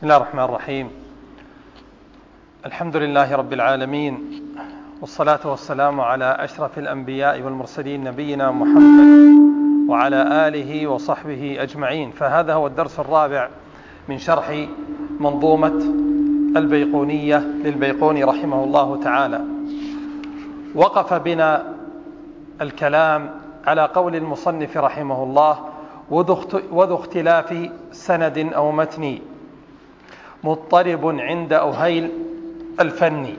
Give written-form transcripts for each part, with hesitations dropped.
بسم الله الرحمن الرحيم. الحمد لله رب العالمين، والصلاة والسلام على أشرف الأنبياء والمرسلين نبينا محمد وعلى آله وصحبه أجمعين. فهذا هو الدرس الرابع من شرح منظومة البيقونية للبيقوني رحمه الله تعالى. وقف بنا الكلام على قول المصنف رحمه الله: وذو اختلاف سند أو متن مضطرب عند أهيل الفني.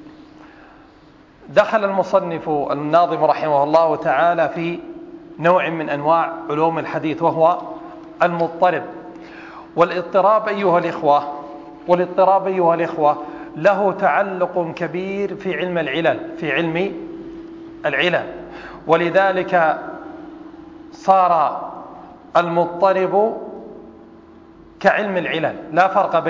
دخل المصنف الناظم رحمه الله تعالى في نوع من أنواع علوم الحديث، وهو المضطرب. والاضطراب أيها الإخوة له تعلق كبير في علم العلل، ولذلك صار المضطرب كعلم العلل، لا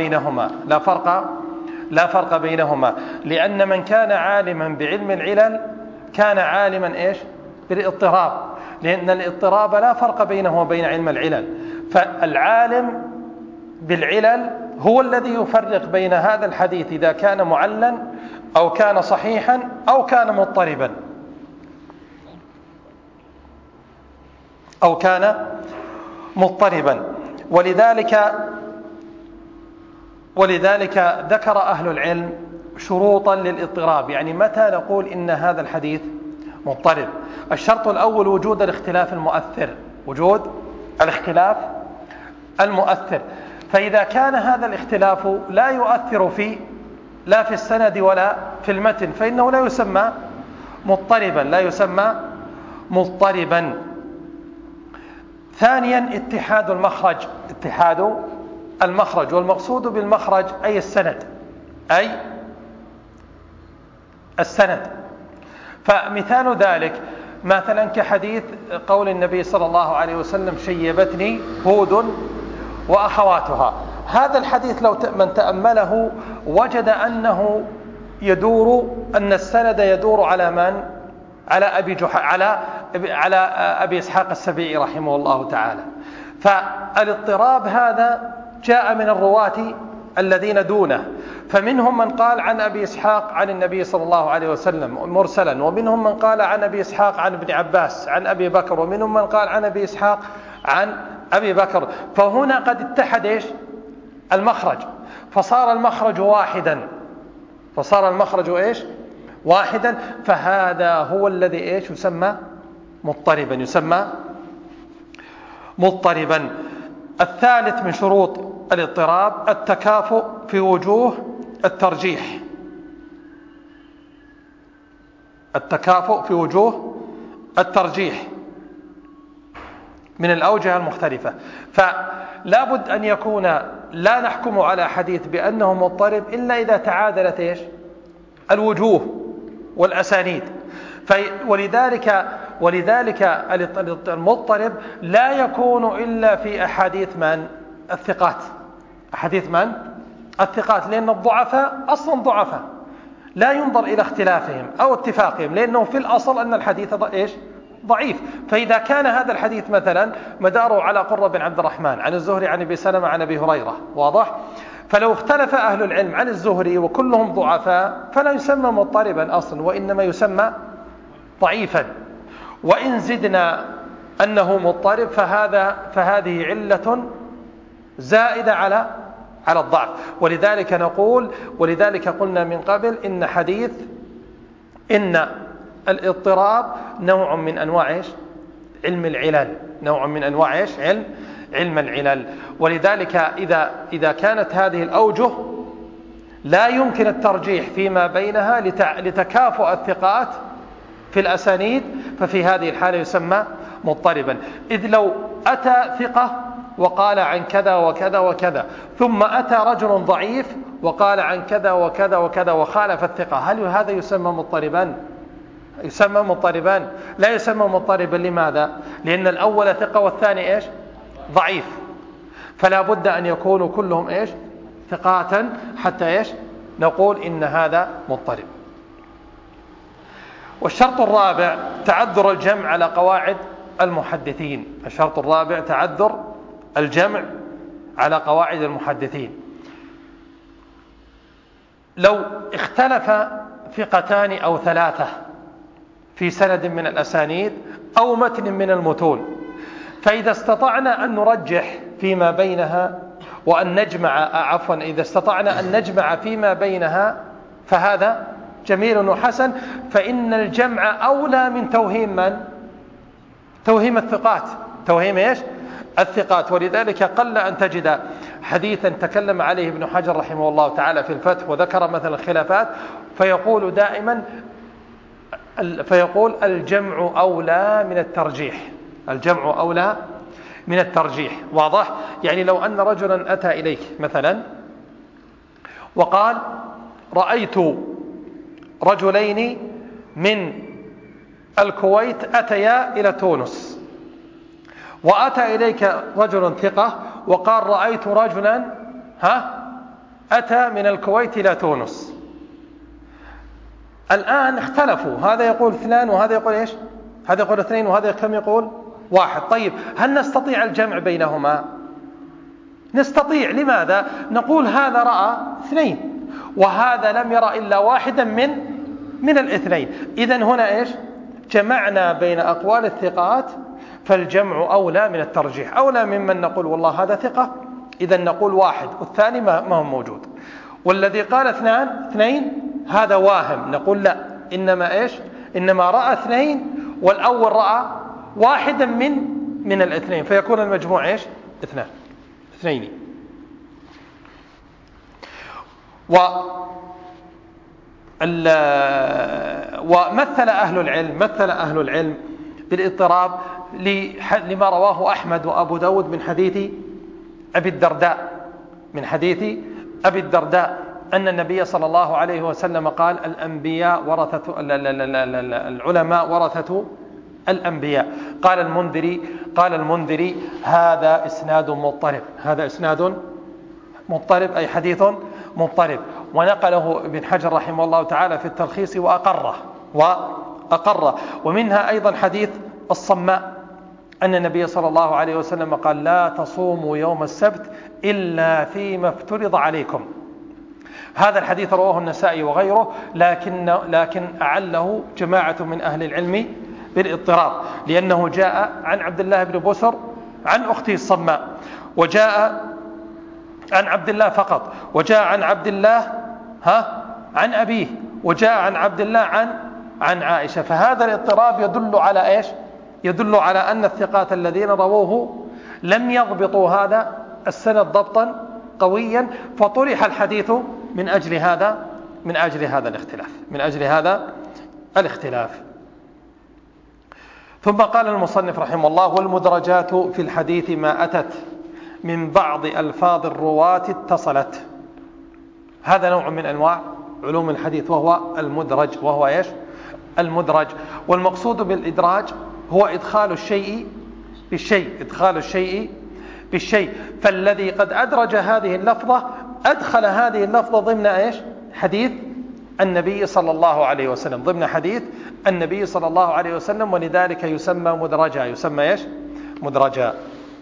فرق بينهما، لأن من كان عالما بعلم العلل كان عالما بالاضطراب، لأن الاضطراب لا فرق بينه وبين علم العلل. فالعالم بالعلل هو الذي يفرق بين هذا الحديث إذا كان معللا أو كان صحيحا أو كان مضطربا. ولذلك ذكر أهل العلم شروطا للاضطراب، يعني متى نقول إن هذا الحديث مضطرب. الشرط الأول وجود الاختلاف المؤثر. فإذا كان هذا الاختلاف لا يؤثر لا في السند ولا في المتن فإنه لا يسمى مضطربا. ثانيا اتحاد المخرج، والمقصود بالمخرج أي السند. فمثال ذلك مثلا كحديث قول النبي صلى الله عليه وسلم: شيبتني هود وأخواتها. هذا الحديث لو من تأمله وجد أن السند يدور على من؟ على أبي إسحاق السبيعي رحمه الله تعالى. فالاضطراب هذا جاء من الرواة الذين دونه، فمنهم من قال عن أبي إسحاق عن النبي صلى الله عليه وسلم مرسلا، ومنهم من قال عن أبي إسحاق عن ابن عباس عن أبي بكر، ومنهم من قال عن أبي إسحاق عن أبي بكر. فهنا قد اتحد المخرج، فصار المخرج واحدا، فهذا هو الذي يسمى مضطربا. الثالث من شروط الاضطراب التكافؤ في وجوه الترجيح من الأوجه المختلفة. فلا بد أن يكون لا نحكم على حديث بأنه مضطرب إلا إذا تعادلت الوجوه والأسانيد. ولذلك المضطرب لا يكون إلا في أحاديث الثقات، لأن الضعفاء أصلا ضعفاء لا ينظر إلى اختلافهم أو اتفاقهم، لأنه في الأصل أن الحديث ضعيف. فإذا كان هذا الحديث مثلا مداره على قرة بن عبد الرحمن عن الزهري عن أبي سلمة عن أبي هريرة، واضح؟ فلو اختلف أهل العلم عن الزهري وكلهم ضعفاء فلا يسمى مضطربا أصلا، وإنما يسمى ضعيفا. وإن زدنا أنه مضطرب فهذه علة زائدة على الضعف. ولذلك قلنا من قبل إن الاضطراب نوع من أنواع علم العلل. ولذلك إذا كانت هذه الأوجه لا يمكن الترجيح فيما بينها لتكافؤ الثقات في الأسانيد، ففي هذه الحالة يسمى مضطربا. إذ لو أتى ثقة وقال عن كذا وكذا وكذا، ثم أتى رجل ضعيف وقال عن كذا وكذا وكذا وخالف الثقة، هل هذا يسمى مضطربا؟ لا يسمى مضطربا. لماذا؟ لأن الأول ثقة والثاني ضعيف، فلا بد أن يكونوا كلهم ثقات حتى نقول إن هذا مضطرب. والشرط الرابع تعذر الجمع على قواعد المحدثين. الشرط الرابع تعذر الجمع على قواعد المحدثين. لو اختلف ثقتان أو ثلاثة في سند من الأسانيد أو متن من المتون، فإذا استطعنا أن نرجح فيما بينها وأن نجمع إذا استطعنا أن نجمع فيما بينها فهذا جميل وحسن، فإن الجمع أولى من توهيم الثقات. توهيم إيش؟ الثقات. ولذلك قل أن تجد حديثا تكلم عليه ابن حجر رحمه الله تعالى في الفتح وذكر مثلا الخلافات، فيقول دائما الجمع أولى من الترجيح. الجمع أولى من الترجيح. واضح؟ يعني لو أن رجلا أتى إليك مثلا وقال رأيت رجلين من الكويت أتيا إلى تونس، وأتى إليك رجل ثقة وقال رأيت رجلا أتى من الكويت إلى تونس، الآن اختلفوا، هذا يقول 2 وهذا يقول إيش؟ هذا يقول 2 وهذا كم يقول 1. طيب هل نستطيع الجمع بينهما؟ نستطيع. لماذا؟ نقول هذا رأى 2 وهذا لم يرى إلا واحدا من الاثنين. إذن هنا إيش؟ جمعنا بين أقوال الثقات، فالجمع أولى من الترجيح، أولى ممن نقول والله هذا ثقة إذن نقول 1 والثاني ما هو موجود، والذي قال 2 هذا واهم، نقول لا، إنما إيش؟ إنما رأى 2 والأول رأى واحدا من الاثنين، فيكون المجموع إيش؟ 2. ومثل أهل العلم بالاضطراب لما رواه أحمد وأبو داود من حديث أبي الدرداء أن النبي صلى الله عليه وسلم قال العلماء ورثة الأنبياء. قال المنذري هذا إسناد مضطرب أي حديث مضطرب، ونقله ابن حجر رحمه الله تعالى في التلخيص وأقره. ومنها أيضا حديث الصماء أن النبي صلى الله عليه وسلم قال لا تصوموا يوم السبت إلا فيما افترض عليكم. هذا الحديث رواه النسائي وغيره، لكن أعله جماعة من أهل العلم بالاضطراب، لأنه جاء عن عبد الله بن بسر عن أخته الصماء، وجاء عن عبد الله فقط، وجاء عن عبد الله عن أبيه، وجاء عن عبد الله عن عائشة. فهذا الاضطراب يدل على إيش؟ يدل على أن الثقات الذين رووه لم يضبطوا هذا السند ضبطا قويا، فطرح الحديث من أجل هذا الاختلاف. ثم قال المصنف رحمه الله والمدرجات في الحديث ما أتت من بعض ألفاظ الرواة اتصلت. هذا نوع من أنواع علوم الحديث وهو المدرج. وهو إيش؟ المدرج. والمقصود بالإدراج هو إدخال الشيء بالشيء. فالذي قد أدرج هذه اللفظة أدخل هذه اللفظة ضمن إيش؟ حديث النبي صلى الله عليه وسلم، ولذلك يسمى مدرجا. يسمى إيش؟ مدرجا.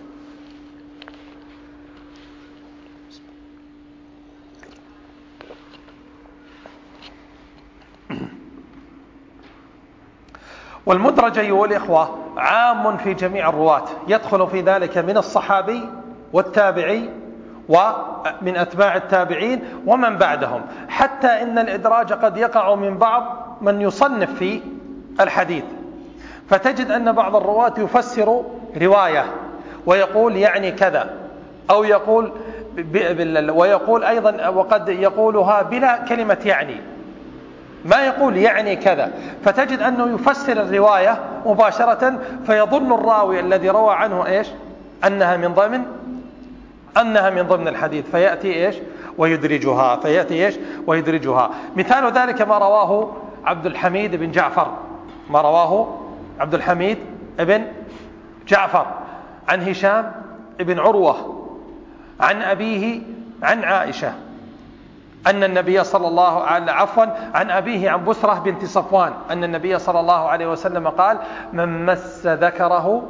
والمدرج أيها الإخوة عام في جميع الرواة، يدخل في ذلك من الصحابي والتابعي ومن أتباع التابعين ومن بعدهم، حتى إن الإدراج قد يقع من بعض من يصنف في الحديث، فتجد أن بعض الرواة يفسر رواية ويقول يعني كذا، أو ويقول أيضا وقد يقولها بلا كلمة يعني، ما يقول يعني كذا، فتجد أنه يفسر الرواية مباشرة، فيظن الراوي الذي روى عنه إيش؟ أنها من ضمن الحديث، فيأتي إيش؟ ويدرجها. مثال ذلك ما رواه عبد الحميد بن جعفر عن هشام بن عروة عن أبيه عن عائشة أن النبي صلى الله عن أبيه عن بسرة بنت صفوان أن النبي صلى الله عليه وسلم قال من مس ذكره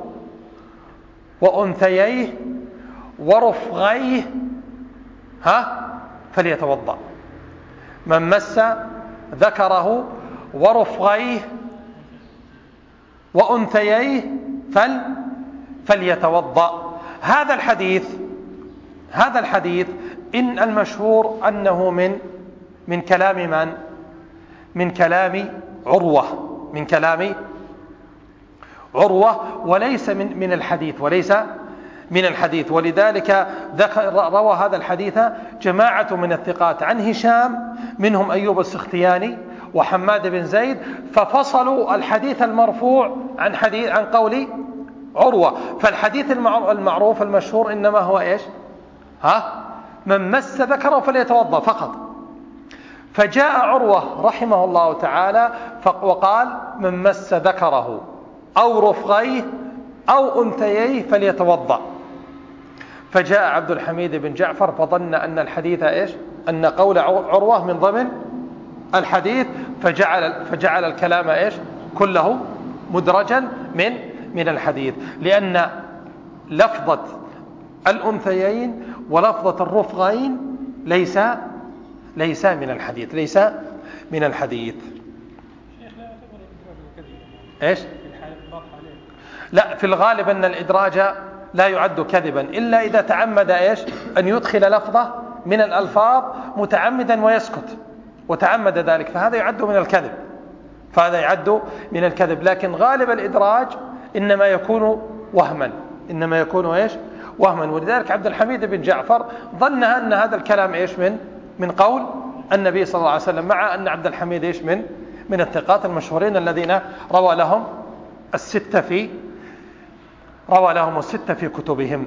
وأنثييه ورفغيه فليتوضأ. من مس ذكره ورفغيه وأنثييه فليتوضأ. هذا الحديث إن المشهور أنه من كلام من؟ من كلام عروة وليس من الحديث. ولذلك روى هذا الحديث جماعة من الثقات عن هشام، منهم أيوب السختياني وحماد بن زيد، ففصلوا الحديث المرفوع عن قول عروة. فالحديث المعروف المشهور إنما هو إيش؟ من مس ذكره فليتوضأ فقط. فجاء عروة رحمه الله تعالى وقال من مس ذكره أو رفغيه أو أنثييه فليتوضأ. فجاء عبد الحميد بن جعفر فظن أن الحديث إيش؟ أن قول عروة من ضمن الحديث، فجعل الكلام إيش؟ كله مدرجا من الحديث، لأن لفظة الأنثيين ولفظة الرفغين ليس من الحديث. إيش؟ لا، في الغالب أن الإدراج لا يعد كذبا إلا إذا تعمد إيش؟ أن يدخل لفظة من الألفاظ متعمدا ويسكت وتعمد ذلك، فهذا يعد من الكذب. لكن غالب الإدراج إنما يكون وهما. ولذلك عبد الحميد بن جعفر ظن أن هذا الكلام إيش؟ من قول النبي صلى الله عليه وسلم، مع أن عبد الحميد إيش؟ من الثقات المشهورين الذين روى لهم الستة في كتبهم.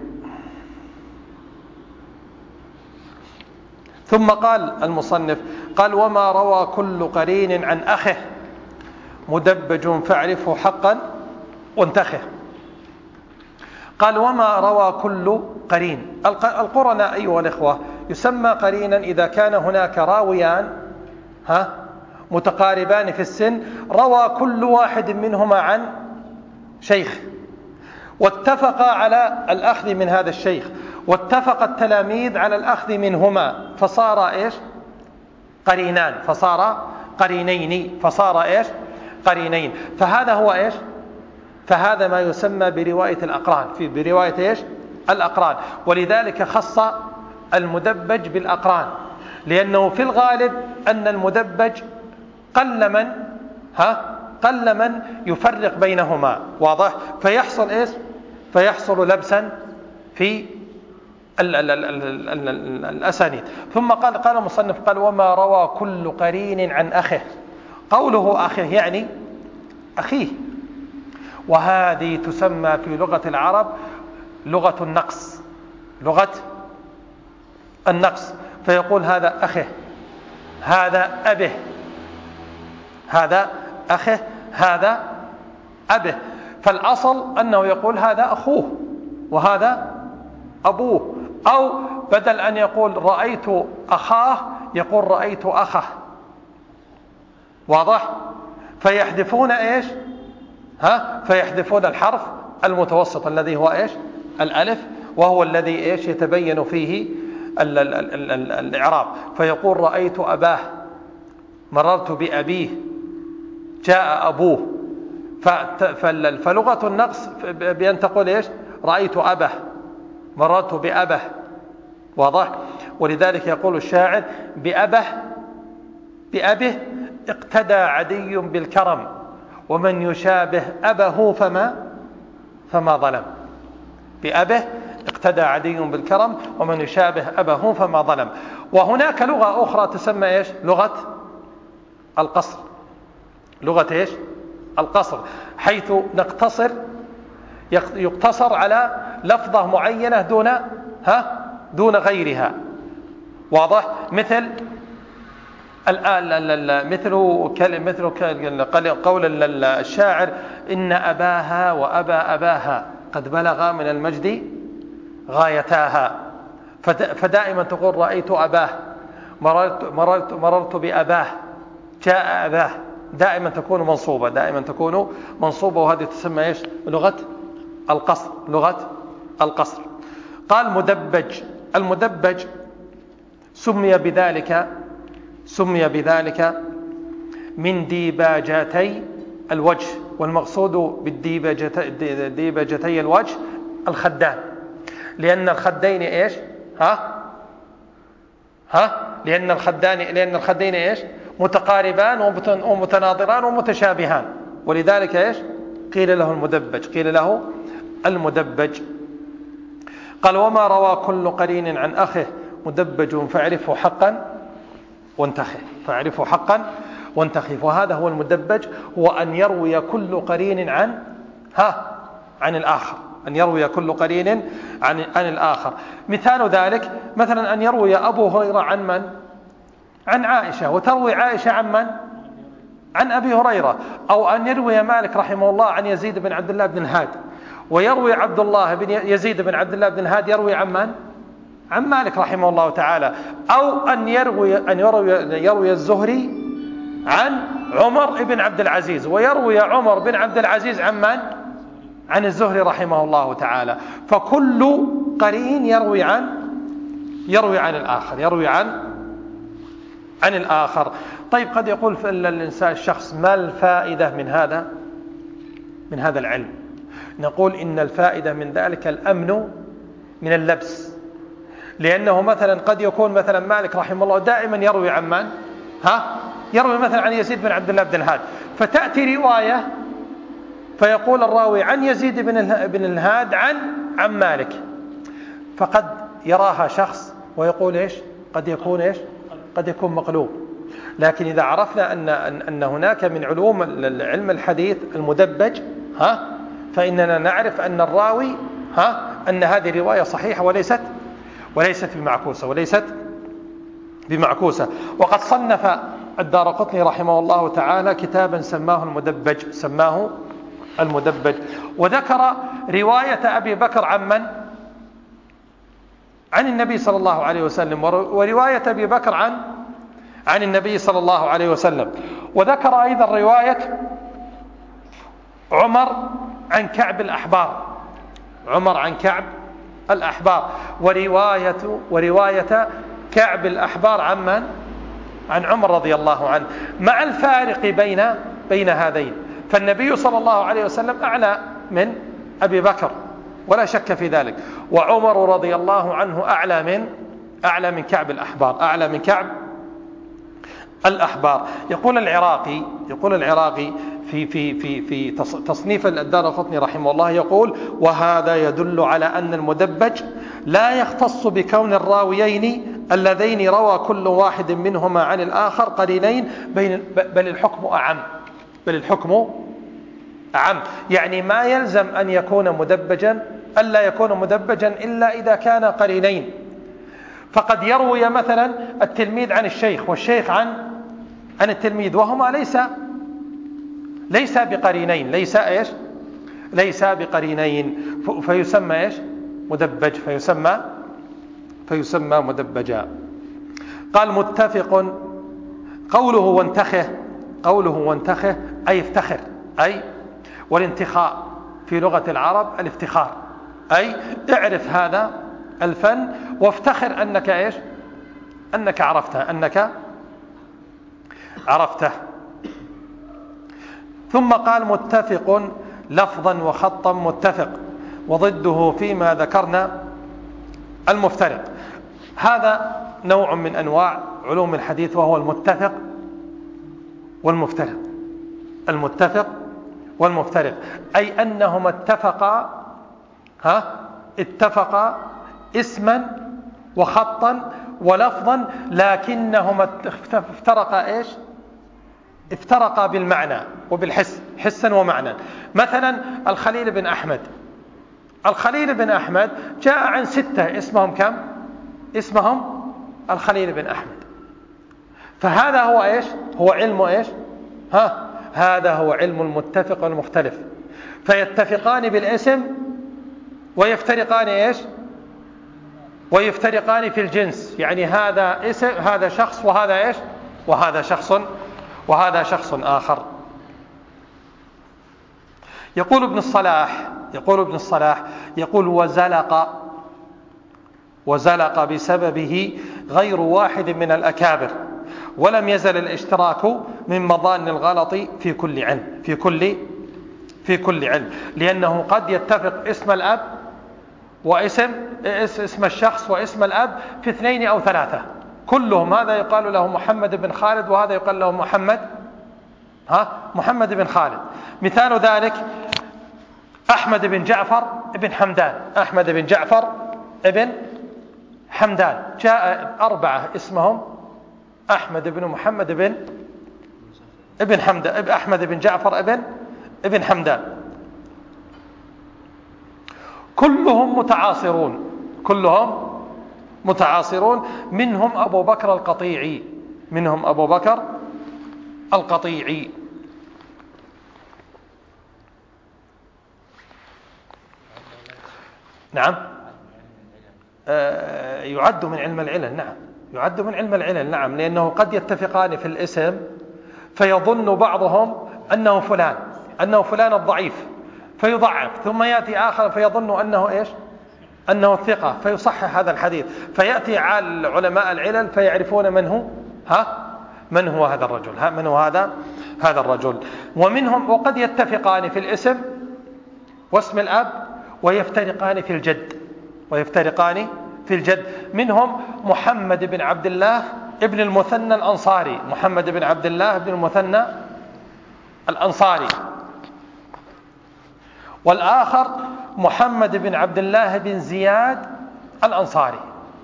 ثم قال المصنف وما روى كل قرين عن أخه مدبج فاعرفه حقا وانتخه. قال وما روى كل قرين. القرناء أيها الإخوة يسمى قرينا إذا كان هناك راويان متقاربان في السن، روى كل واحد منهما عن شيخ، واتفقا على الأخذ من هذا الشيخ، واتفق التلاميذ على الأخذ منهما، فصار إيش؟ قرينان، فصار قرينين. فهذا هو إيش؟ فهذا ما يسمى برواية الأقران، برواية إيش؟ الأقران. ولذلك خص المدبج بالأقران، لأنه في الغالب أن المدبج قل من يفرق بينهما، واضح؟ فيحصل إيش؟ فيحصل لبسا في الأسانيد. ثم قال المصنف وما روى كل قرين عن أخه. قوله أخه يعني أخيه، وهذه تسمى في لغة العرب لغة النقص. فيقول هذا أخه، هذا أبه، هذا أخه، هذا أبه. فالأصل أنه يقول هذا أخوه وهذا أبوه، أو بدل أن يقول رأيت أخاه يقول رأيت أخه، واضح؟ فيحذفون إيش؟ فيحذفون الحرف المتوسط الذي هو إيش؟ الألف، وهو الذي إيش؟ يتبين فيه الإعراب. فيقول رأيت أباه، مررت بأبيه، جاء أبوه. فلغة النقص بأن تقول إيش؟ رأيت أبه، مررت بأبه، واضح؟ ولذلك يقول الشاعر بأبه اقتدى عدي بالكرم، ومن يشابه أبه فما ظلم. بأبه اقتدى عدي بالكرم، ومن يشابه أبه فما ظلم. وهناك لغة أخرى تسمى إيش؟ لغة القصر. لغة إيش؟ القصر، حيث يقتصر على لفظة معينة دون غيرها، واضح؟ مثل قول الشاعر إن أباها وأبا أباها قد بلغا من المجد غايتاها. فدائما تقول رأيت أباه، مررت بأباه، جاء أباه، دائما تكون منصوبة، وهذه تسمى إيش؟ لغة القصر. قال مدبج. المدبج سمي بذلك سمي بذلك من ديباجتي الوجه، والمقصود بالديباجتي الوجه الخدان، لأن الخدين إيش؟ لأن الخدين إيش؟ متقاربان ومتناظران ومتشابهان، ولذلك إيش؟ قيل له المدبج. قال: وما روى كل قرين عن أخه مدبج فاعرفه حقا وانتخه. وهذا هو المدبج، هو أن يروي كل قرين عن الآخر، عن الآخر. مثال ذلك مثلا أن يروي أبو هريرة عن من؟ عن عائشة، وتروي عائشة عن من؟ عن أبي هريرة. أو أن يروي مالك رحمه الله عن يزيد بن عبد الله بن الهاد، ويروي عبد الله بن يزيد بن عبد الله بن الهاد يروي عن من؟ عن مالك رحمه الله تعالى. أو أن يروي الزهري عن عمر بن عبد العزيز، ويروي عمر بن عبد العزيز عن من؟ عن الزهري رحمه الله تعالى. فكل قرين يروي عن الآخر. طيب، قد يقول الإنسان الشخص: ما الفائدة من هذا العلم؟ نقول: إن الفائدة من ذلك الأمن من اللبس، لأنه مثلا قد يكون مثلا مالك رحمه الله دائما يروي عن من؟ يروي مثلا عن يزيد بن عبد الله بن الهاد، فتأتي رواية فيقول الراوي عن يزيد بن الهاد عن مالك، فقد يراها شخص ويقول إيش؟ قد يكون مقلوب. لكن إذا عرفنا أن هناك من علوم علم الحديث المدبج، فإننا نعرف أن الراوي أن هذه رواية صحيحة وليست بمعكوسة. وقد صنف الدارقطني رحمه الله تعالى كتابا سماه المدبج، وذكر رواية أبي بكر عن من؟ عن النبي صلى الله عليه وسلم، ورواية أبي بكر عن النبي صلى الله عليه وسلم. وذكر أيضا رواية عمر عن كعب الأحبار، ورواية كعب الأحبار عن من؟ عن عمر رضي الله عنه، مع الفارق بين هذين. فالنبي صلى الله عليه وسلم أعلى من أبي بكر ولا شك في ذلك، وعمر رضي الله عنه أعلى من كعب الأحبار. يقول العراقي في تصنيف الدارقطني رحمه الله، يقول: وهذا يدل على أن المدبج لا يختص بكون الراويين اللذين روى كل واحد منهما عن الآخر قرينين، بل الحكم أعم. يعني ما يلزم أن يكون مدبجا، ألا يكون مدبجا إلا إذا كان قرينين. فقد يروي مثلا التلميذ عن الشيخ، والشيخ عن التلميذ، وهما ليس بقرينين، ليس بقرينين، فيسمى مدبج، فيسمى مدبجا. قال: متفق. قوله وانتخه أي افتخر، والانتخاء في لغة العرب الافتخار، أي اعرف هذا الفن وافتخر أنك عرفته. ثم قال: متفق لفظا وخطا متفق، وضده فيما ذكرنا المفترق. هذا نوع من أنواع علوم الحديث، وهو المتفق والمفترق، أي أنهما اتفقا اسما وخطا ولفظا، لكنهما افترقا بالمعنى وبالحس، حسا ومعنى. مثلا الخليل بن أحمد جاء عن 6 اسمهم كم؟ اسمهم الخليل بن أحمد. فهذا هو هو علم هذا هو علم المتفق والمختلف. فيتفقان بالاسم ويفترقان ويفترقان في الجنس، يعني هذا اسم، هذا شخص، وهذا وهذا شخص آخر. يقول ابن الصلاح وزلق بسببه غير واحد من الأكابر، ولم يزل الاشتراك من مظان الغلط في كل علم في كل علم، لأنه قد يتفق اسم الأب اسم الشخص واسم الأب في 2 أو 3 كلهم، هذا يقال له محمد بن خالد وهذا يقال له محمد بن خالد. مثال ذلك أحمد بن جعفر بن حمدان، جاء 4 اسمهم أحمد بن محمد بن حمدان، أحمد بن جعفر ابن حمدان، كلهم متعاصرون، منهم أبو بكر القطيعي. نعم، يعد من علم العلل. نعم، لأنه قد يتفقان في الاسم فيظن بعضهم أنه فلان الضعيف فيضعف، ثم يأتي آخر فيظن أنه الثقة فيصحح هذا الحديث، فيأتي علماء العلل فيعرفون من هو هذا الرجل. وقد يتفقان في الاسم واسم الأب ويفترقان في الجد. منهم محمد بن عبد الله ابن المثنى الأنصاري، والآخر محمد بن عبد الله بن زياد الأنصاري.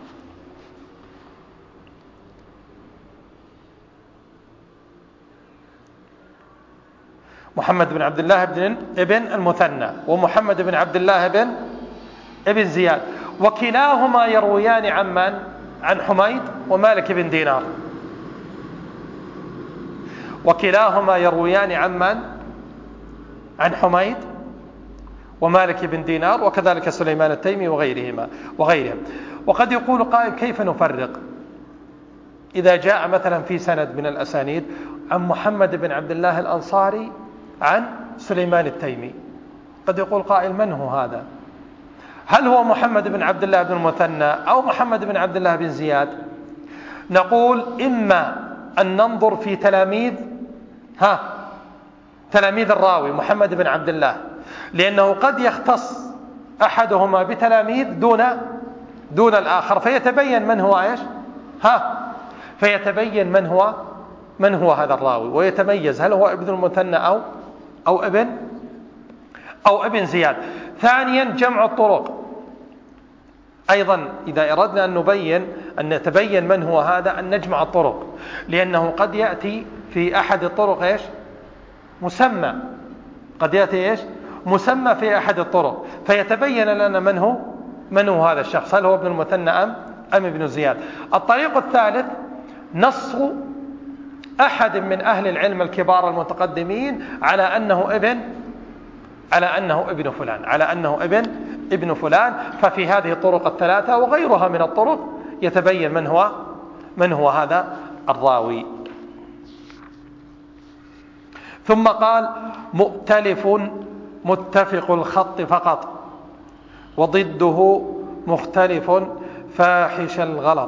محمد بن عبد الله ابن المثنى ومحمد بن عبد الله ابن زياد، وكلاهما يرويان عن حميد ومالك بن دينار، عن حميد ومالك بن دينار، وكذلك سليمان التيمي وغيرهم. وقد يقول قائل كيف نفرق إذا جاء مثلا في سند من الأسانيد عن محمد بن عبد الله الأنصاري عن سليمان التيمي؟ قد يقول قائل من هو هذا؟ هل هو محمد بن عبد الله بن المثنى أو محمد بن عبد الله بن زياد؟ نقول إما أن ننظر في تلاميذ الراوي محمد بن عبد الله، لأنه قد يختص أحدهما بتلاميذ دون الآخر، فيتبين من هو هذا الراوي، ويتميز هل هو ابن المثنى أو ابن زياد. ثانيا جمع الطرق، أيضا إذا أردنا أن نتبين من هو هذا أن نجمع الطرق، لأنه قد يأتي في أحد الطرق مسمى، مسمى في أحد الطرق، فيتبين لنا من هو هذا الشخص، هل هو ابن المثنى أم ابن زياد. الطريق الثالث نص أحد من أهل العلم الكبار المتقدمين على أنه ابن فلان، ففي هذه الطرق الثلاثة وغيرها من الطرق يتبين من هو هذا الراوي. ثم قال مؤتلف متفق الخط فقط، وضده مختلف فاحش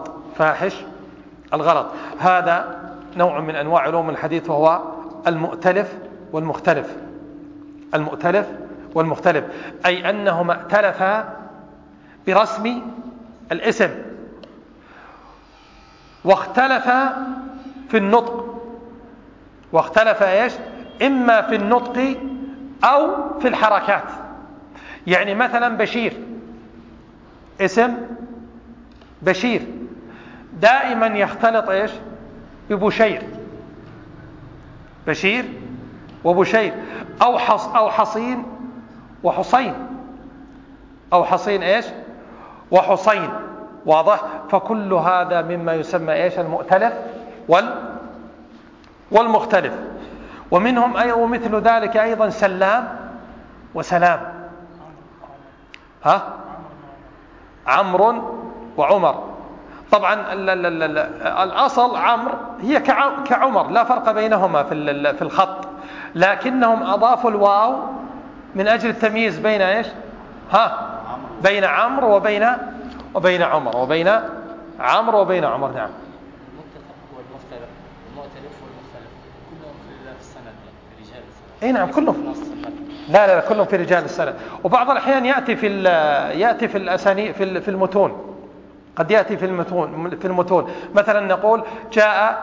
الغلط. هذا نوع من أنواع علوم الحديث، وهو المؤتلف والمختلف، أي أنهما ائتلفا برسم الاسم واختلفا في النطق، إما في النطق أو في الحركات. يعني مثلا بشير، اسم بشير دائما يختلط ببشير، بشير وبشير، أو حصين وحصين، أو حصين وحصين، واضح؟ فكل هذا مما يسمى المؤتلف والمختلف. ومنهم ومثل ذلك أيضا سلام وسلام، عمرو وعمر. طبعا الأصل عمرو هي كعمر، لا فرق بينهما في الخط، لكنهم أضافوا الواو من أجل التمييز بين بين عمرو وبين عمر، نعم. المؤتلف والمختلف كلهم في السند، في رجال السند. اي نعم كلهم. لا كلهم في رجال السند. وبعض الأحيان يأتي في الأسانيد في المتون، قد يأتي في المتون مثلا نقول جاء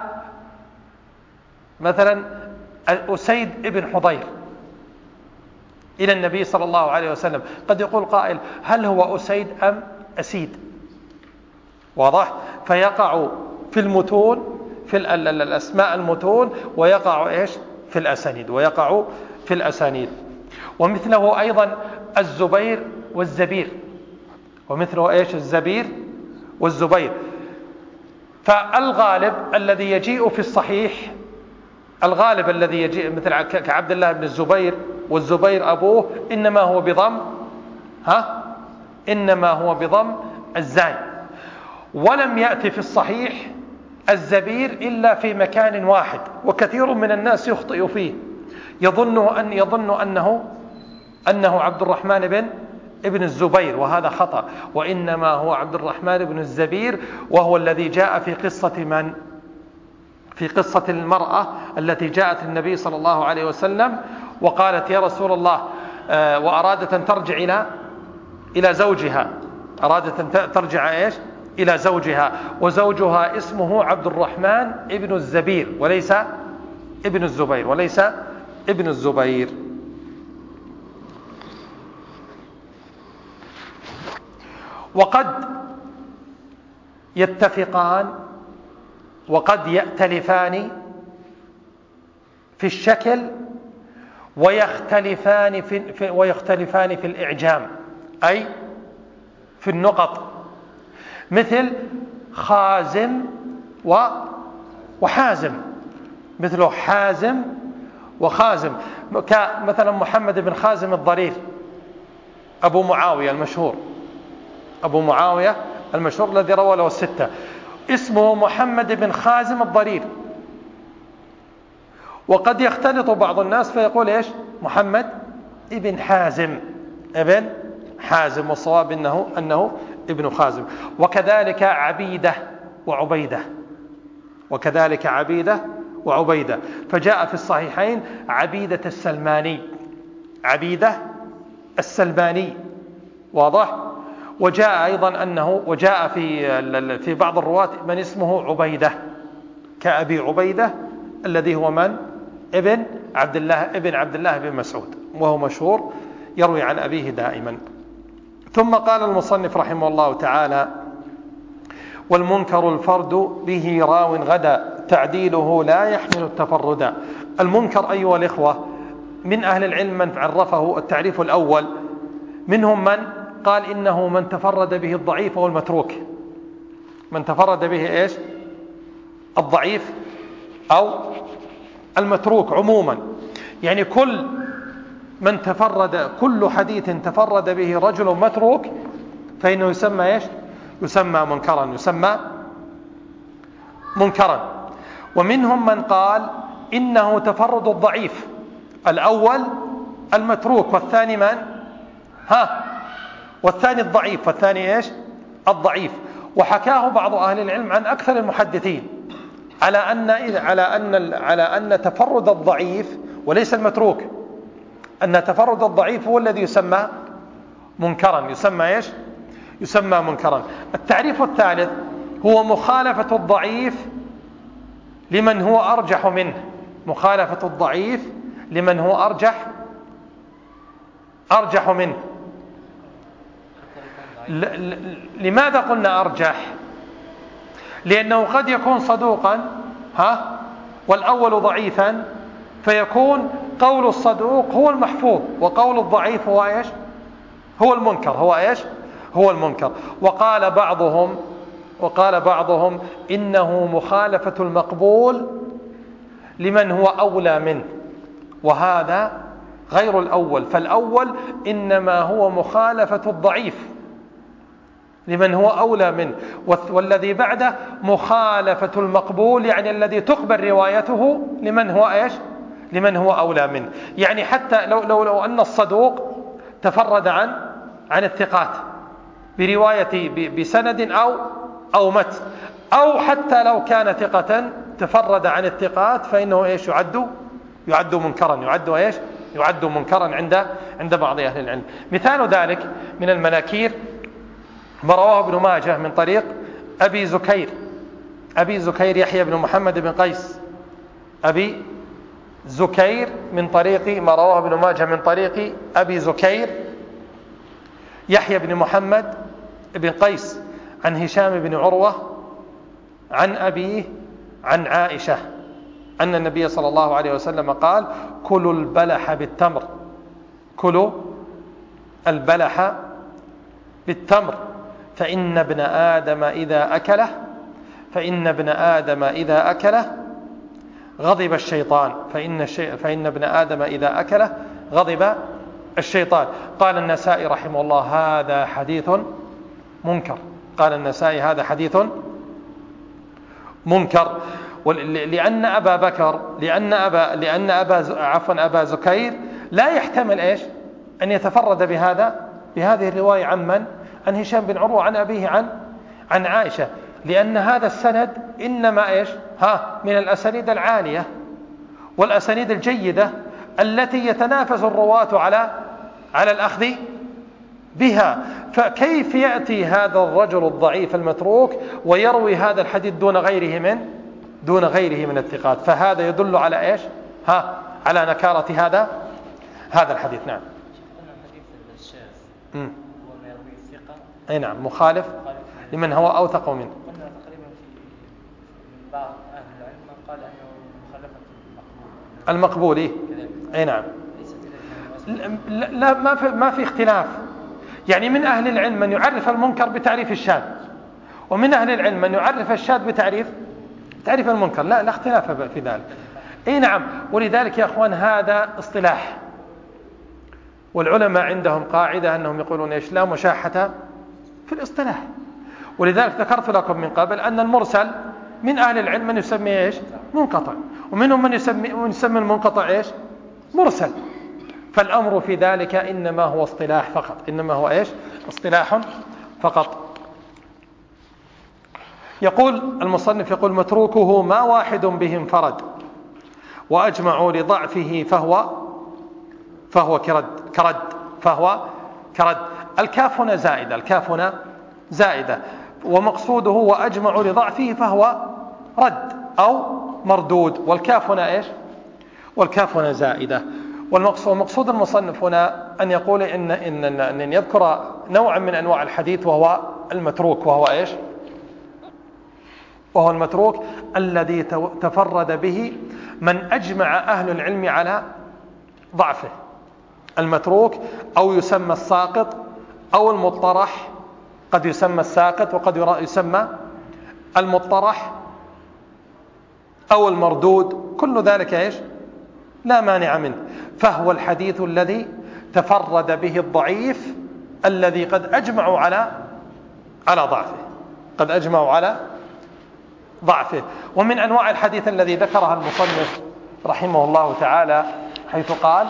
مثلا أسيد ابن حضير إلى النبي صلى الله عليه وسلم، قد يقول قائل هل هو أسيد أم أسيد؟ واضح؟ فيقع في المتون، في الأسماء المتون، ويقع إيش في الأسانيد، ويقع في الأسانيد. ومثله أيضا الزبير والزبير، ومثله إيش الزبير والزبير. فالغالب الذي يجيء في الصحيح، الغالب الذي يجيء مثل كعبد الله بن الزبير والزبير أبوه، إنما هو بضم الزاي. ولم يأتي في الصحيح الزبير إلا في مكان واحد، وكثير من الناس يخطئ فيه، يظن أنه عبد الرحمن ابن الزبير، وهذا خطأ، وإنما هو عبد الرحمن بن الزبير، وهو الذي جاء في قصة المرأة التي جاءت النبي صلى الله عليه وسلم وقالت يا رسول الله، وأرادت أن ترجع إلى زوجها، أرادت أن ترجع إيش إلى زوجها، وزوجها اسمه عبد الرحمن ابن الزبير وليس ابن الزبير. وقد يتفقان وقد يأتلفان في الشكل، ويختلفان في الإعجام، أي في النقط، مثل خازم وحازم، مثل حازم وخازم، كمثلا محمد بن خازم الضرير أبو معاوية المشهور الذي روى له الستة، اسمه محمد بن خازم الضرير. وقد يختلط بعض الناس فيقول إيش محمد ابن حازم، والصواب أنه ابن خازم. وكذلك عبيدة وعبيدة، فجاء في الصحيحين عبيدة السلماني، واضح؟ وجاء أيضا وجاء في بعض الرواة من اسمه عبيدة، كأبي عبيدة الذي هو من؟ ابن عبد الله بن مسعود، وهو مشهور يروي عن أبيه دائما. ثم قال المصنف رحمه الله تعالى: والمنكر الفرد به راو غدا تعديله لا يحمل التفردا. المنكر أيها الإخوة من أهل العلم من عرفه التعريف الأول، منهم من قال إنه من تفرد به الضعيف والمتروك، من تفرد به إيش الضعيف أو المتروك عموما، يعني كل حديث تفرد به رجل متروك فإنه يسمى إيش يسمى منكرا. ومنهم من قال إنه تفرد الضعيف، الأول المتروك، والثاني والثاني الضعيف، والثاني إيش الضعيف. وحكاه بعض أهل العلم عن أكثر المحدثين على أن تفرد الضعيف وليس المتروك، أن تفرد الضعيف هو الذي يسمى منكرا، يسمى منكرا. التعريف الثالث هو مخالفة الضعيف لمن هو أرجح منه، مخالفة الضعيف لمن هو أرجح منه. لماذا قلنا أرجح؟ لأنه قد يكون صدوقا والأول ضعيفا، فيكون قول الصدوق هو المحفوظ، وقول الضعيف هو إيش هو المنكر. وقال بعضهم إنه مخالفة المقبول لمن هو أولى منه، وهذا غير الأول، فالأول إنما هو مخالفة الضعيف لمن هو أولى منه، والذي بعده مخالفة المقبول، يعني الذي تقبل روايته لمن هو أولى منه. يعني حتى لو أن الصدوق تفرد عن الثقات برواية بسند أو متن، أو حتى لو كان ثقة تفرد عن الثقات فإنه إيش يعد منكرا، يعد منكرا عند بعض أهل العلم. مثال ذلك من المناكير ما رواه ابن ماجه من طريق أبي زكير يحيى بن محمد بن قيس، أبي زكير من طريق ما رواه ابن ماجه من طريق أبي زكير يحيى بن محمد بن قيس عن هشام بن عروة عن أبيه عن عائشة أن النبي صلى الله عليه وسلم قال: كلوا البلح بالتمر، كلوا البلح بالتمر فإن ابن آدم إذا أكله غضب الشيطان، فإن ابن آدم إذا أكله غضب الشيطان. قال النسائي رحمه الله: هذا حديث منكر. قال النسائي: هذا حديث منكر. لأن أبا زكير لا يحتمل إيش أن يتفرد بهذه الرواية عن هشام بن عروة عن أبيه عن عائشة، لأن هذا السند إنما إيش من الأسانيد العالية والأسانيد الجيدة التي يتنافس الرواة على الأخذ بها. فكيف يأتي هذا الرجل الضعيف المتروك ويروي هذا الحديث دون غيره من الثقات؟ فهذا يدل على إيش على نكارة هذا الحديث. نعم. حديث الشاذ هو ما يرويه الثقة، أي نعم، مخالف لمن هو أوثق منه. قلنا تقريبا من بعض أهل العلم من قال أنه مخالفة المقبول. أي نعم. لا، ما في اختلاف. يعني من أهل العلم من يعرف المنكر بتعريف الشاذ، ومن أهل العلم من يعرف الشاذ بتعريف المنكر. لا اختلاف في ذلك. اي نعم. ولذلك يا اخوان هذا اصطلاح، والعلماء عندهم قاعدة انهم يقولون ايش؟ لا مشاحة في الاصطلاح. ولذلك ذكرت لكم من قبل ان المرسل من اهل العلم من يسميه ايش؟ منقطع، ومنهم من يسمي المنقطع ايش؟ مرسل. فالامر في ذلك انما هو اصطلاح فقط، انما هو ايش؟ اصطلاح فقط. يقول المصنف: متروكه ما واحد به انفرد وأجمعوا لضعفه فهو كرد. الكاف هنا زائدة، ومقصوده وأجمعوا لضعفه فهو رد أو مردود، والكاف هنا إيش؟ والكاف هنا زائدة. ومقصود المصنف هنا أن يقول إن يذكر نوعا من أنواع الحديث وهو المتروك، وهو إيش؟ وهو المتروك الذي تفرد به من أجمع أهل العلم على ضعفه. المتروك أو يسمى الساقط أو المطرح، قد يسمى الساقط وقد يسمى المطرح أو المردود، كل ذلك إيش؟ لا مانع منه. فهو الحديث الذي تفرد به الضعيف الذي قد أجمعوا على ضعفه. ومن أنواع الحديث الذي ذكرها المصنف رحمه الله تعالى حيث قال: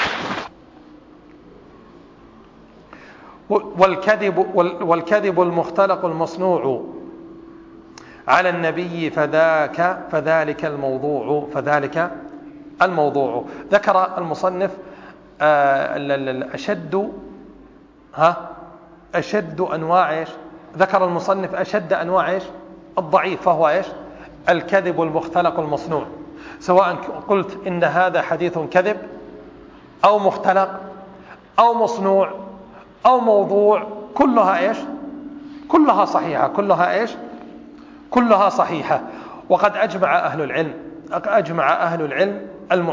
والكذب المختلق المصنوع على النبي فذلك الموضوع. ذكر المصنف أشد أنواع إيش؟ ذكر المصنف أشد أنواع إيش؟ الضعيف، فهو إيش؟ الكذب المختلق المصنوع. سواء قلت إن هذا حديث كذب أو مختلق أو مصنوع أو موضوع، كلها إيش؟ كلها صحيحة، كلها صحيحة. وقد أجمع أهل العلم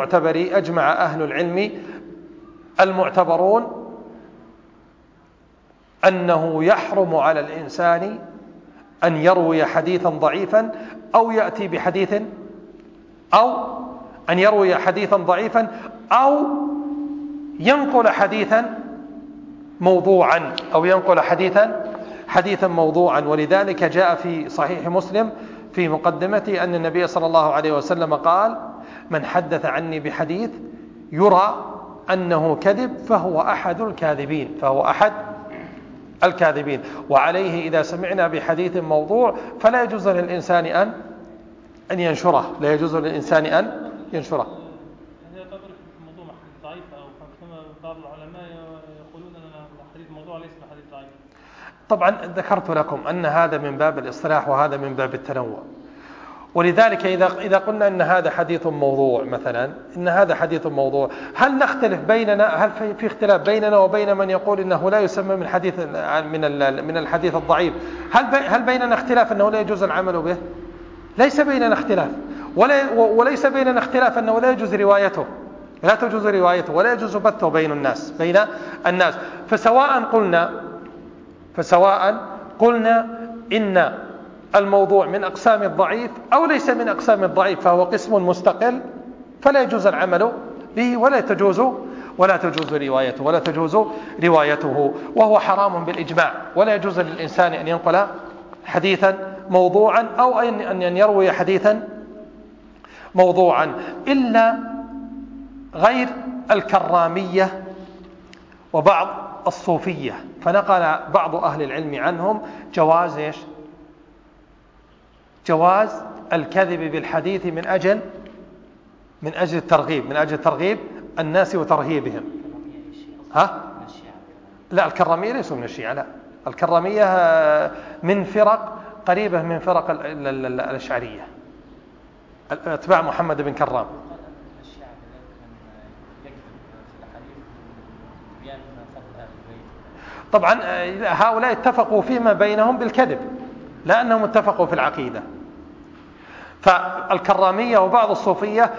المعتبرون أنه يحرم على الإنسان أن يروي حديثا ضعيفا أو يأتي بحديث، أو أن يروي حديثا ضعيفا أو ينقل حديثا موضوعا ولذلك جاء في صحيح مسلم في مقدمته أن النبي صلى الله عليه وسلم قال: من حدث عني بحديث يرى أنه كذب فهو أحد الكاذبين. وعليه إذا سمعنا بحديث موضوع فلا يجوز للإنسان أن ينشره، لا يجوز للإنسان أن ينشره. هي تعتبر موضوع حديث ضعيف، أو كما بعض العلماء يقولون أن الحديث موضوع ليس بحديث ضعيف. طبعا ذكرت لكم أن هذا من باب الاصطلاح وهذا من باب التنوع، ولذلك إذا قلنا أن هذا حديث موضوع مثلا، إن هذا حديث موضوع، هل نختلف بيننا، هل في اختلاف بيننا وبين من يقول إنه لا يسمى من حديث من الحديث الضعيف؟ هل بيننا اختلاف أنه لا يجوز العمل به؟ ليس بيننا اختلاف، وليس بيننا اختلاف أنه لا يجوز روايته، لا تجوز روايته ولا يجوز بثه بين الناس. فسواء قلنا إن الموضوع من أقسام الضعيف أو ليس من أقسام الضعيف، فهو قسم مستقل فلا يجوز العمل به ولا تجوز روايته، وهو حرام بالإجماع. ولا يجوز للإنسان أن ينقل حديثا موضوعا أو أن يروي حديثا موضوعا، إلا غير الكرامية وبعض الصوفية، فنقل بعض أهل العلم عنهم جواز الكذب بالحديث من أجل ترغيب الناس وترهيبهم. لا، الكرامية ليسوا من الشيعة، لا، الكرامية من فرق قريبة من فرق الأشعرية، أتباع محمد بن كرام. طبعا هؤلاء اتفقوا فيما بينهم بالكذب، لأنهم اتفقوا في العقيدة. فالكرامية وبعض الصوفية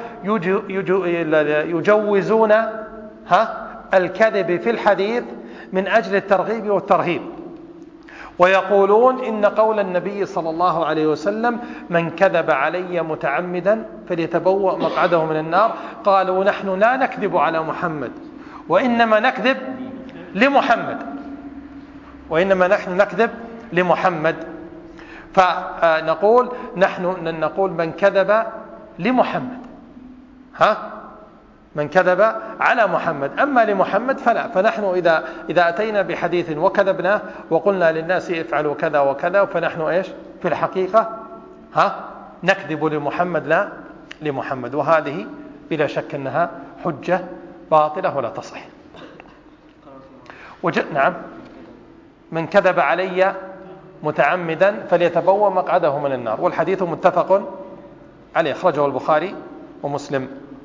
يجوزون الكذب في الحديث من أجل الترغيب والترهيب، ويقولون إن قول النبي صلى الله عليه وسلم: من كذب علي متعمدا فليتبوأ مقعده من النار، قالوا: نحن لا نكذب على محمد، وإنما نكذب لمحمد، فنقول من كذب لمحمد، من كذب على محمد، أما لمحمد فلا. فنحن إذا أتينا بحديث وكذبناه وقلنا للناس افعلوا كذا وكذا، فنحن في الحقيقة نكذب لمحمد لا لمحمد، وهذه بلا شك أنها حجة باطلة ولا تصح. نعم، من كذب علي متعمدا فليتبوأ مقعده من النار، والحديث متفق عليه، أخرجه البخاري ومسلم.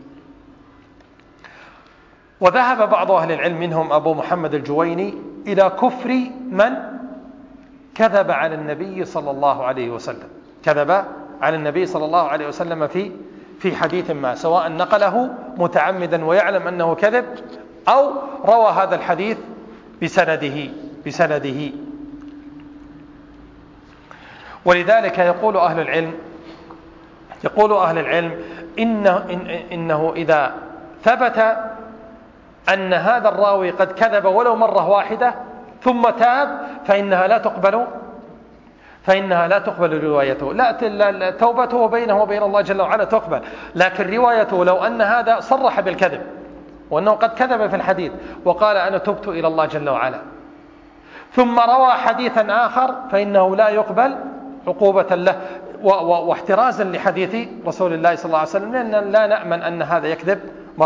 وذهب بعض أهل العلم منهم أبو محمد الجويني إلى كفر من كذب على النبي صلى الله عليه وسلم في حديث ما، سواء نقله متعمدا ويعلم أنه كذب، أو روى هذا الحديث بسنده. ولذلك يقول أهل العلم إنه إذا ثبت أن هذا الراوي قد كذب ولو مرة واحدة ثم تاب، فإنها لا تقبل روايته. لا، توبته بينه وبين الله جل وعلا تقبل، لكن روايته لو أن هذا صرح بالكذب وأنه قد كذب في الحديث وقال: أنا تبت إلى الله جل وعلا، ثم روى حديثا آخر، فإنه لا يقبل عقوبة له واحترازا لحديث رسول الله صلى الله عليه وسلم، لأن لا نأمن أن هذا يكذب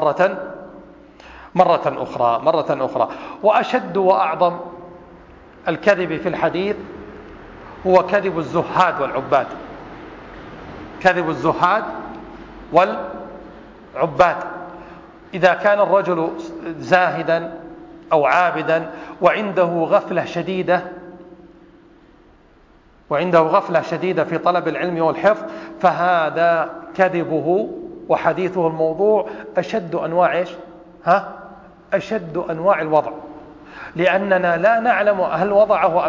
مرة أخرى. وأشد وأعظم الكذب في الحديث هو كذب الزهاد والعباد. إذا كان الرجل زاهدا أو عابدا وعنده غفلة شديدة في طلب العلم والحفظ، فهذا كذبه وحديثه الموضوع أشد أنواع الوضع، لأننا لا نعلم هل وضعه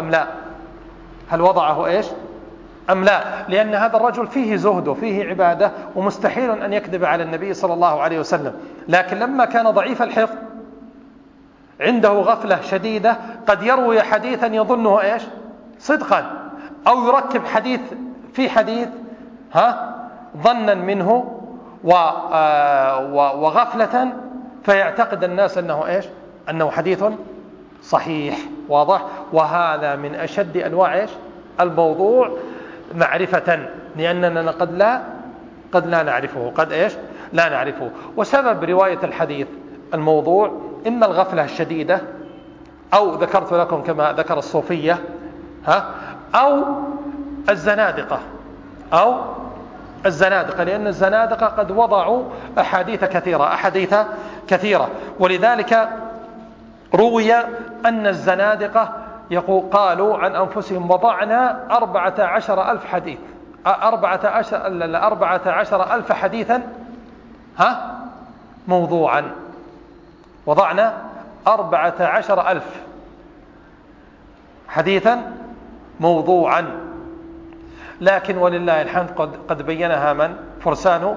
أم لا، لأن هذا الرجل فيه زهد وفيه عبادة، ومستحيل أن يكذب على النبي صلى الله عليه وسلم. لكن لما كان ضعيف الحفظ عنده غفلة شديدة، قد يروي حديثا يظنه صدقا، أو يركب حديث في حديث ظنا منه وغفلة، فيعتقد الناس أنه حديث صحيح واضح. وهذا من أشد أنواع الموضوع معرفة، لأننا قد لا قد لا نعرفه، قد إيش لا نعرفه. وسبب رواية الحديث الموضوع إما الغفلة الشديدة، أو ذكرت لكم كما ذكر الصوفية، أو الزنادقة، لأن الزنادقة قد وضعوا أحاديث كثيرة. ولذلك روي أن الزنادقة قالوا عن أنفسهم وضعنا 14,000 حديث، 14,000 حديثا موضوعا، وضعنا 14,000 حديثا موضوعا. لكن ولله الحمد قد بينها من؟ فرسان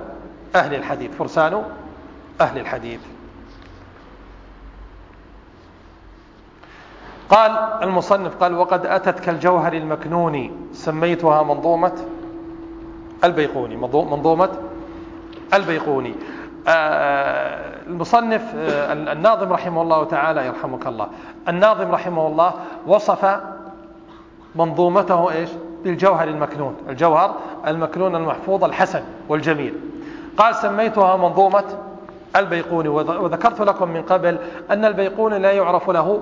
أهل الحديث. قال المصنف قال: وقد أتت كالجوهر المكنون سميتها منظومة البيقوني. منظومة البيقوني. المصنف الناظم رحمه الله تعالى يرحمك الله، الناظم رحمه الله وصف منظومته إيش؟ بالجوهر المكنون، الجوهر المكنون المحفوظ الحسن والجميل. قال: سميتها منظومة البيقوني. وذكرت لكم من قبل أن البيقوني لا يعرف له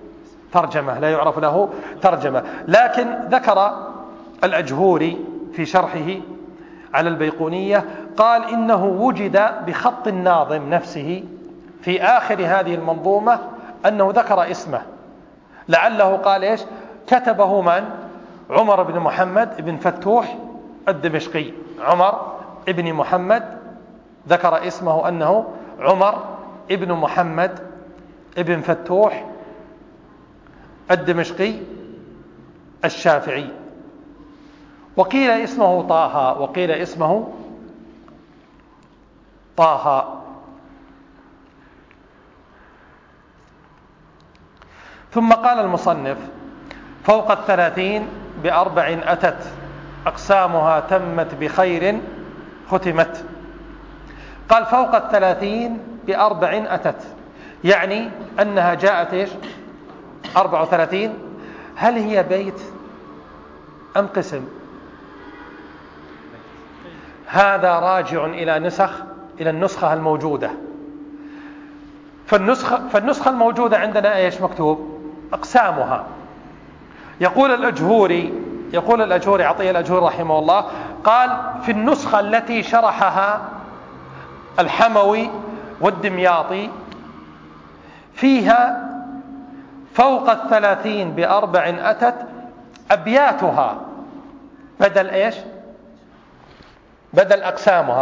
ترجمة، لكن ذكر الأجهوري في شرحه على البيقونية قال: إنه وجد بخط الناظم نفسه في آخر هذه المنظومة أنه ذكر اسمه، لعله قال إيش؟ كتبه من؟ عمر بن محمد بن فتوح الدمشقي. عمر بن محمد ذكر اسمه أنه عمر بن محمد بن فتوح الدمشقي الشافعي. وقيل اسمه طه. ثم قال المصنف: فوق 30 ب4 أتت، أقسامها تمت بخير ختمت. قال: فوق 30 ب4 أتت، يعني أنها جاءت إيش؟ 34. هل هي بيت أم قسم؟ هذا راجع إلى النسخة الموجودة. فالنسخة الموجودة عندنا إيش مكتوب؟ أقسامها. يقول الأجهوري عطية الأجهوري رحمه الله قال: في النسخة التي شرحها الحموي والدمياطي فيها فوق 30 ب4 أتت، أبياتها بدل إيش؟ بدل أقسامها.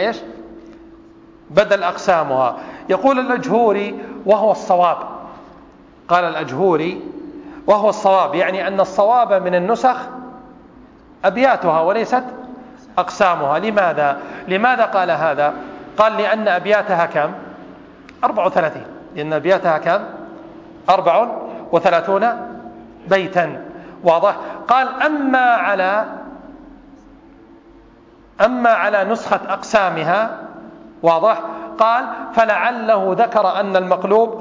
بدل أقسامها. يقول الأجهوري وهو الصواب. قال الأجهوري وهو الصواب، يعني أن الصواب من النسخ أبياتها وليست أقسامها. لماذا قال هذا؟ قال: لأن أبياتها كم؟ 34. لأن أبياتها كم؟ 34 بيتا. واضح؟ قال: أما على نسخة أقسامها، واضح؟ قال: فلعله ذكر أن المقلوب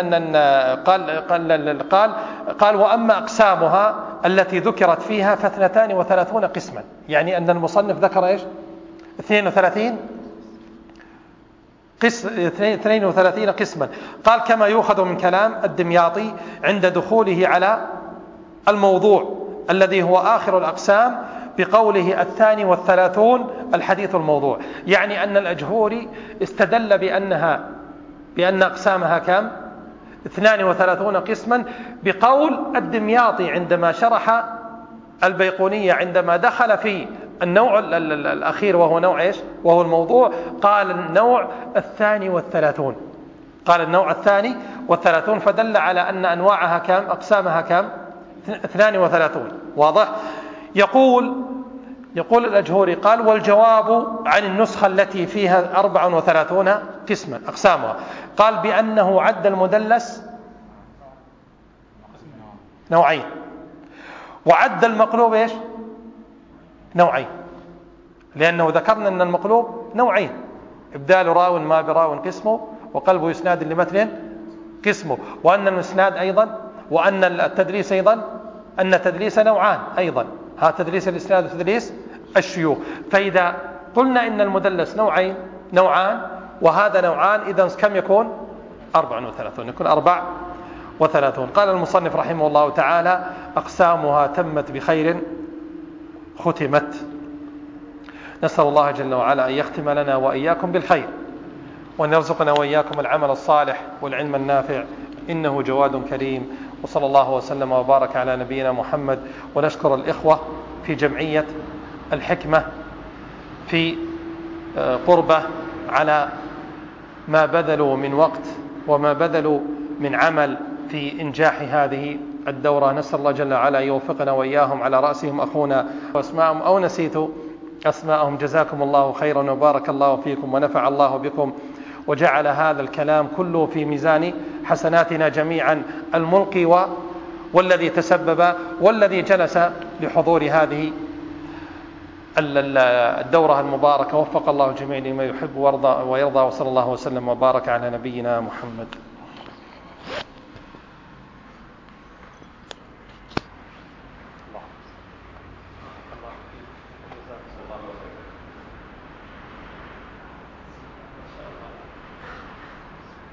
قال: وأما أقسامها التي ذكرت فيها ف32 قسما، يعني أن المصنف ذكر إيش؟ 32 قسما. قال: كما يؤخذ من كلام الدمياطي عند دخوله على الموضوع الذي هو آخر الأقسام بقوله 32 الحديث الموضوع، يعني أن الأجهوري استدل بأن أقسامها كم؟ 32 قسما، بقول الدمياطي عندما شرح البيقونية، عندما دخل في النوع الأخير وهو نوع إيش؟ وهو الموضوع، قال النوع 32. قال النوع 32، فدل على أن أنواعها كم؟ أقسامها كم؟ 32. واضح؟ يقول الأجهوري قال: والجواب عن النسخة التي فيها 34 قسما أقسامها، قال بأنه عد المدلس نوعين، وعد المقلوب إيش؟ نوعين، لأنه ذكرنا أن المقلوب نوعين: إبدال راو ما براو قسمه، وقلب إسناد لمتن قسمه، وأن الإسناد أيضا، وأن التدليس أيضا، أن التدليس نوعان أيضا: تدليس الإسناد وتدليس الشيوخ. فإذا قلنا إن المدلس نوعان وهذا نوعان، إذن كم يكون؟ 34، يكون 34. قال المصنف رحمه الله تعالى: أقسامها تمت بخير ختمت. نسأل الله جل وعلا أن يختم لنا وإياكم بالخير، وأن يرزقنا وإياكم العمل الصالح والعلم النافع، إنه جواد كريم. وصلى الله وسلم وبارك على نبينا محمد. ونشكر الإخوة في جمعية الحكمة في قربة على ما بذلوا من وقت وما بذلوا من عمل في إنجاح هذه الدورة. نسأل الله جل وعلا يوفقنا وإياهم، على رأسهم أخونا وأسماءهم أو نسيت أسماءهم. جزاكم الله خيرا وبارك الله فيكم ونفع الله بكم، وجعل هذا الكلام كله في ميزان حسناتنا جميعا، الملقي والذي تسبب والذي جلس لحضور هذه الدورة المباركة. وفق الله الجميع لما يحب ويرضى، وصلى الله وسلم وبارك على نبينا محمد.